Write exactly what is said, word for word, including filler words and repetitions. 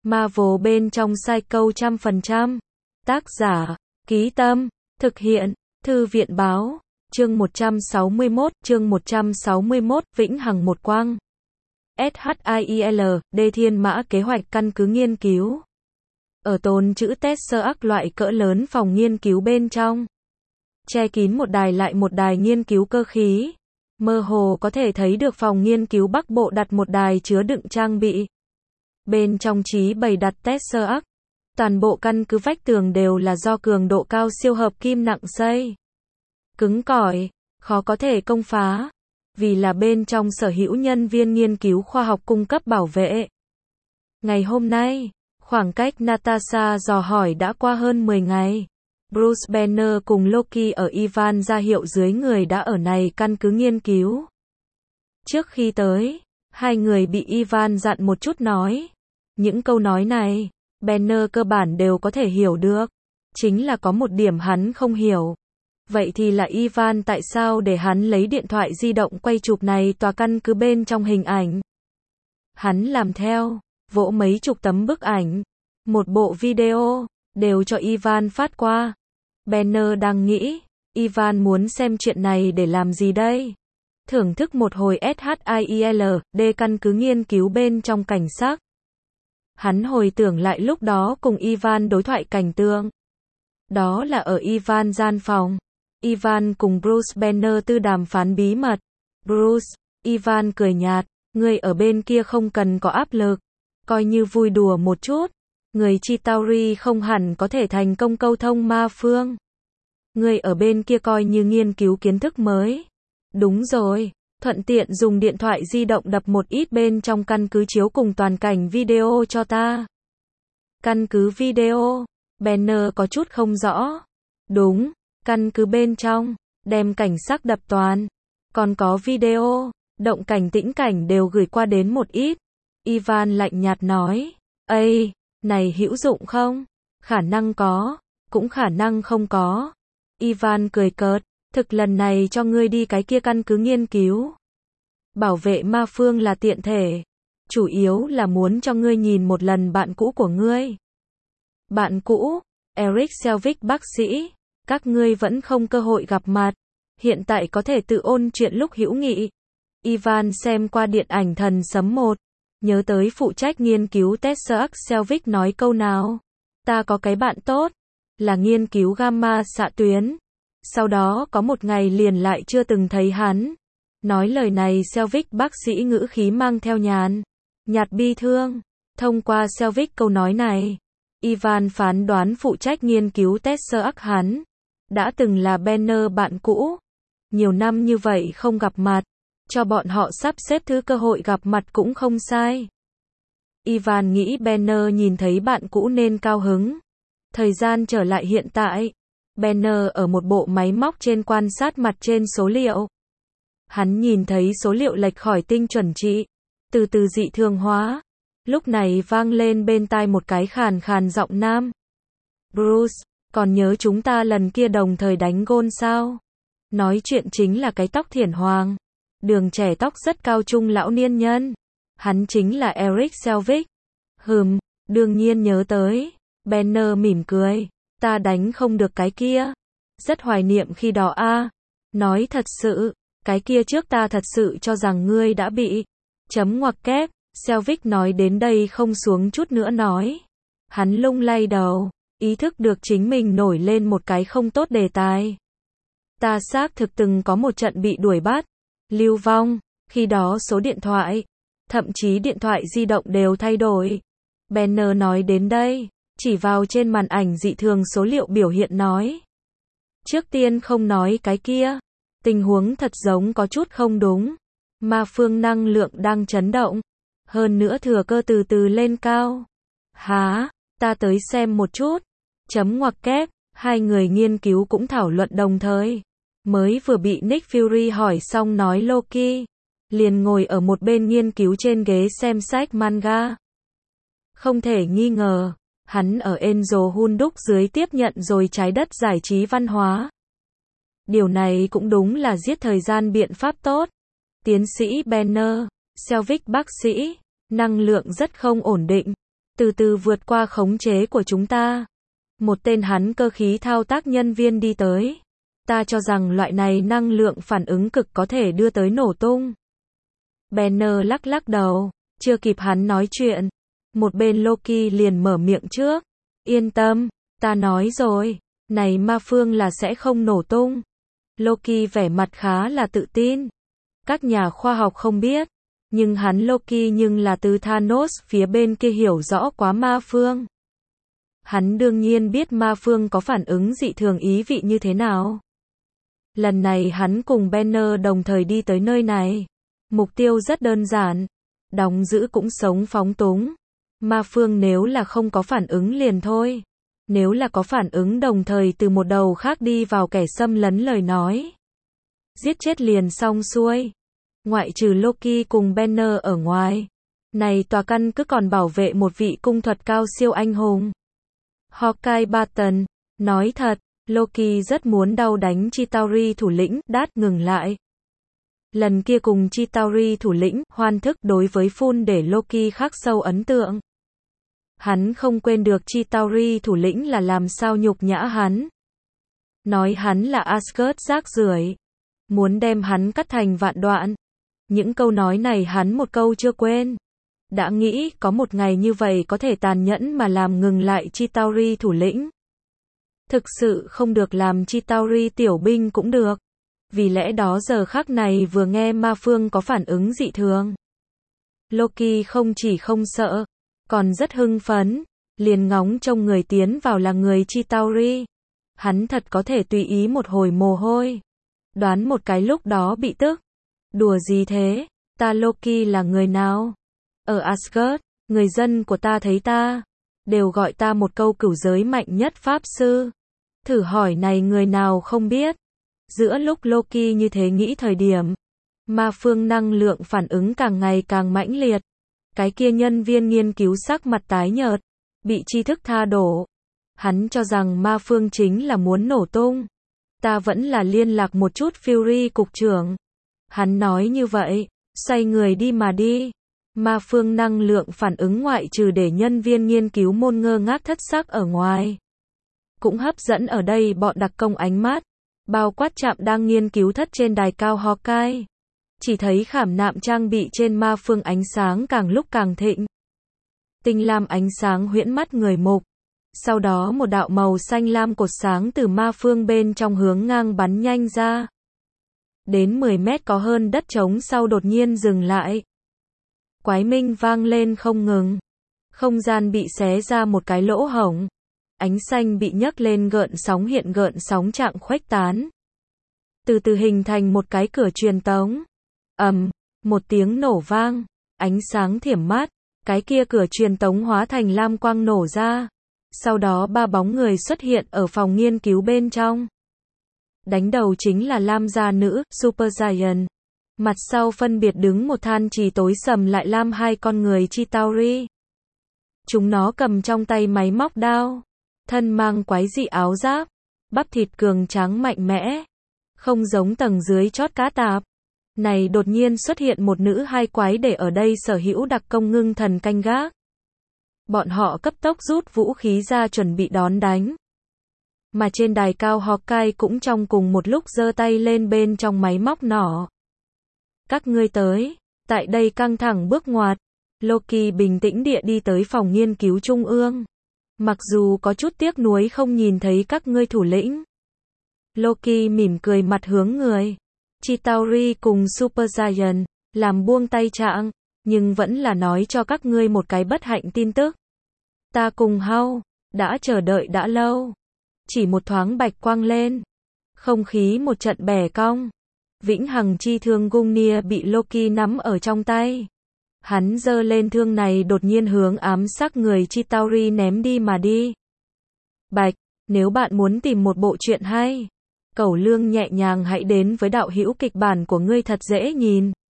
Marvel bên trong Psycho trăm phần trăm. Tác giả, Ký Tâm, thực hiện, Thư viện Báo, chương một trăm sáu mươi mốt, chương một trăm sáu mươi mốt, Vĩnh Hằng Một Quang. SHIEL, D Thiên Mã kế hoạch căn cứ nghiên cứu. Ở tồn trữ tester ác loại cỡ lớn phòng nghiên cứu bên trong. Che kín một đài lại một đài nghiên cứu cơ khí. Mơ hồ có thể thấy được phòng nghiên cứu Bắc Bộ đặt một đài chứa đựng trang bị. Bên trong trí bày đặt tester ác. Toàn bộ căn cứ vách tường đều là do cường độ cao siêu hợp kim nặng xây. Cứng cỏi, khó có thể công phá. Vì là bên trong sở hữu nhân viên nghiên cứu khoa học cung cấp bảo vệ. Ngày hôm nay, khoảng cách Natasha dò hỏi đã qua hơn mười ngày. Bruce Banner cùng Loki ở Ivan ra hiệu dưới người đã ở này căn cứ nghiên cứu. Trước khi tới, hai người bị Ivan dặn một chút nói. Những câu nói này, Banner cơ bản đều có thể hiểu được. Chính là có một điểm hắn không hiểu. Vậy thì là Ivan tại sao để hắn lấy điện thoại di động quay chụp này tòa căn cứ bên trong hình ảnh. Hắn làm theo, vỗ mấy chục tấm bức ảnh, một bộ video, đều cho Ivan phát qua. Banner đang nghĩ, Ivan muốn xem chuyện này để làm gì đây? Thưởng thức một hồi SHIEL, D căn cứ nghiên cứu bên trong cảnh sắc. Hắn hồi tưởng lại lúc đó cùng Ivan đối thoại cảnh tượng. Đó là ở Ivan gian phòng. Ivan cùng Bruce Banner tư đàm phán bí mật. Bruce, Ivan cười nhạt, người ở bên kia không cần có áp lực. Coi như vui đùa một chút. Người Chitauri không hẳn có thể thành công câu thông ma phương. Người ở bên kia coi như nghiên cứu kiến thức mới. Đúng rồi, thuận tiện dùng điện thoại di động đập một ít bên trong căn cứ chiếu cùng toàn cảnh video cho ta. Căn cứ video, Banner có chút không rõ. Đúng, căn cứ bên trong, đem cảnh sắc đập toàn. Còn có video, động cảnh tĩnh cảnh đều gửi qua đến một ít. Ivan lạnh nhạt nói, ây, này hữu dụng không? Khả năng có, cũng khả năng không có. Ivan cười cợt, thực lần này cho ngươi đi cái kia căn cứ nghiên cứu. Bảo vệ ma phương là tiện thể. Chủ yếu là muốn cho ngươi nhìn một lần bạn cũ của ngươi. Bạn cũ, Eric Selvig bác sĩ, các ngươi vẫn không cơ hội gặp mặt. Hiện tại có thể tự ôn chuyện lúc hữu nghị. Ivan xem qua điện ảnh Thần Sấm một. Nhớ tới phụ trách nghiên cứu Tesseract Selvig nói câu nào. Ta có cái bạn tốt, là nghiên cứu gamma xạ tuyến. Sau đó có một ngày liền lại chưa từng thấy hắn. Nói lời này Selvig bác sĩ ngữ khí mang theo nhàn nhạt bi thương. Thông qua Selvig câu nói này, Ivan phán đoán phụ trách nghiên cứu Tesseract hắn đã từng là Banner bạn cũ. Nhiều năm như vậy không gặp mặt, cho bọn họ sắp xếp thứ cơ hội gặp mặt cũng không sai. Ivan nghĩ Banner nhìn thấy bạn cũ nên cao hứng. Thời gian trở lại hiện tại, Banner ở một bộ máy móc trên quan sát mặt trên số liệu. Hắn nhìn thấy số liệu lệch khỏi tinh chuẩn trị, từ từ dị thường hóa. Lúc này vang lên bên tai một cái khàn khàn giọng nam. Bruce, còn nhớ chúng ta lần kia đồng thời đánh gôn sao? Nói chuyện chính là cái tóc thiển hoàng, đường trẻ tóc rất cao trung lão niên nhân. Hắn chính là Eric Selvig. Hừm, đương nhiên nhớ tới. Banner mỉm cười. Ta đánh không được cái kia. Rất hoài niệm khi đó a. À. Nói thật sự, cái kia trước ta thật sự cho rằng ngươi đã bị. Chấm ngoặc kép. Selvig nói đến đây không xuống chút nữa nói. Hắn lung lay đầu, ý thức được chính mình nổi lên một cái không tốt đề tài. Ta xác thực từng có một trận bị đuổi bắt, lưu vong, khi đó số điện thoại, thậm chí điện thoại di động đều thay đổi. Banner nói đến đây, chỉ vào trên màn ảnh dị thường số liệu biểu hiện nói. Trước tiên không nói cái kia, tình huống thật giống có chút không đúng. Ma phương năng lượng đang chấn động, hơn nữa thừa cơ từ từ lên cao. Hả, ta tới xem một chút. Chấm ngoặc kép, hai người nghiên cứu cũng thảo luận đồng thời. Mới vừa bị Nick Fury hỏi xong nói Loki, liền ngồi ở một bên nghiên cứu trên ghế xem sách manga. Không thể nghi ngờ, hắn ở Angel Hunduk dưới tiếp nhận rồi trái đất giải trí văn hóa. Điều này cũng đúng là giết thời gian biện pháp tốt. Tiến sĩ Banner, Selvig bác sĩ, năng lượng rất không ổn định. từ từ vượt qua khống chế của chúng ta. Một tên hắn cơ khí thao tác nhân viên đi tới. Ta cho rằng loại này năng lượng phản ứng cực có thể đưa tới nổ tung. Banner lắc lắc đầu, chưa kịp hắn nói chuyện. Một bên Loki liền mở miệng trước. Yên tâm, ta nói rồi, này ma phương là sẽ không nổ tung. Loki vẻ mặt khá là tự tin. Các nhà khoa học không biết, nhưng hắn Loki nhưng là từ Thanos phía bên kia hiểu rõ quá ma phương. Hắn đương nhiên biết ma phương có phản ứng dị thường ý vị như thế nào. Lần này hắn cùng Banner đồng thời đi tới nơi này. Mục tiêu rất đơn giản. Đóng giữ cũng sống phóng túng. Ma phương nếu là không có phản ứng liền thôi. Nếu là có phản ứng đồng thời từ một đầu khác đi vào kẻ xâm lấn lời nói. Giết chết liền xong xuôi. Ngoại trừ Loki cùng Banner ở ngoài. Này tòa căn cứ còn bảo vệ một vị cung thuật cao siêu anh hùng. Hawkeye Barton, nói thật, Loki rất muốn đau đánh Chitauri thủ lĩnh, đát ngừng lại. Lần kia cùng Chitauri thủ lĩnh, hoan thức đối với Phun để Loki khắc sâu ấn tượng. Hắn không quên được Chitauri thủ lĩnh là làm sao nhục nhã hắn. Nói hắn là Asgard rác rưởi, muốn đem hắn cắt thành vạn đoạn. Những câu nói này hắn một câu chưa quên. Đã nghĩ có một ngày như vậy có thể tàn nhẫn mà làm ngừng lại Chitauri thủ lĩnh. Thực sự không được làm Chitauri tiểu binh cũng được. Vì lẽ đó giờ khắc này vừa nghe ma phương có phản ứng dị thường. Loki không chỉ không sợ, còn rất hưng phấn, liền ngóng trông người tiến vào là người Chitauri. Hắn thật có thể tùy ý một hồi mồ hôi. Đoán một cái lúc đó bị tức. Đùa gì thế, ta Loki là người nào? Ở Asgard, người dân của ta thấy ta, đều gọi ta một câu cửu giới mạnh nhất pháp sư. Thử hỏi này người nào không biết. Giữa lúc Loki như thế nghĩ thời điểm, ma phương năng lượng phản ứng càng ngày càng mãnh liệt. Cái kia nhân viên nghiên cứu sắc mặt tái nhợt, bị tri thức tha đổ. Hắn cho rằng ma phương chính là muốn nổ tung. Ta vẫn là liên lạc một chút Fury cục trưởng. Hắn nói như vậy, xoay người đi mà đi. Ma phương năng lượng phản ứng ngoại trừ để nhân viên nghiên cứu môn ngơ ngác thất sắc ở ngoài. Cũng hấp dẫn ở đây bọn đặc công ánh mắt. Bao quát trạm đang nghiên cứu thất trên đài cao Hawkeye. Chỉ thấy khảm nạm trang bị trên ma phương ánh sáng càng lúc càng thịnh. Tinh lam ánh sáng huyễn mắt người mục. Sau đó một đạo màu xanh lam cột sáng từ ma phương bên trong hướng ngang bắn nhanh ra. Đến mười mét có hơn đất trống sau đột nhiên dừng lại. Quái minh vang lên không ngừng. Không gian bị xé ra một cái lỗ hổng. Ánh xanh bị nhấc lên gợn sóng hiện gợn sóng trạng khuếch tán. Từ từ hình thành một cái cửa truyền tống. Ầm, một tiếng nổ vang, ánh sáng thiểm mát, cái kia cửa truyền tống hóa thành lam quang nổ ra. Sau đó ba bóng người xuất hiện ở phòng nghiên cứu bên trong. Đánh đầu chính là lam gia nữ, Super Giant. Mặt sau phân biệt đứng một than trì tối sầm lại lam hai con người Chitauri. Chúng nó cầm trong tay máy móc đao. Thân mang quái dị áo giáp. Bắp thịt cường tráng mạnh mẽ. Không giống tầng dưới chót cá tạp. Này đột nhiên xuất hiện một nữ hai quái để ở đây sở hữu đặc công ngưng thần canh gác. Bọn họ cấp tốc rút vũ khí ra chuẩn bị đón đánh. Mà trên đài cao Hawkeye cũng trong cùng một lúc giơ tay lên bên trong máy móc nỏ. Các ngươi tới, tại đây căng thẳng bước ngoặt. Loki bình tĩnh địa đi tới phòng nghiên cứu trung ương. Mặc dù có chút tiếc nuối không nhìn thấy các ngươi thủ lĩnh. Loki mỉm cười mặt hướng người. Chitauri cùng Super Giant, làm buông tay trạng, nhưng vẫn là nói cho các ngươi một cái bất hạnh tin tức. Ta cùng Hao, đã chờ đợi đã lâu. Chỉ một thoáng bạch quang lên. Không khí một trận bẻ cong. Vĩnh hằng chi thương Gungnir bị Loki nắm ở trong tay. Hắn giơ lên thương này đột nhiên hướng ám sát người Chitauri ném đi mà đi. Bạch, nếu bạn muốn tìm một bộ truyện hay, Cẩu Lương nhẹ nhàng hãy đến với đạo hữu kịch bản của ngươi thật dễ nhìn.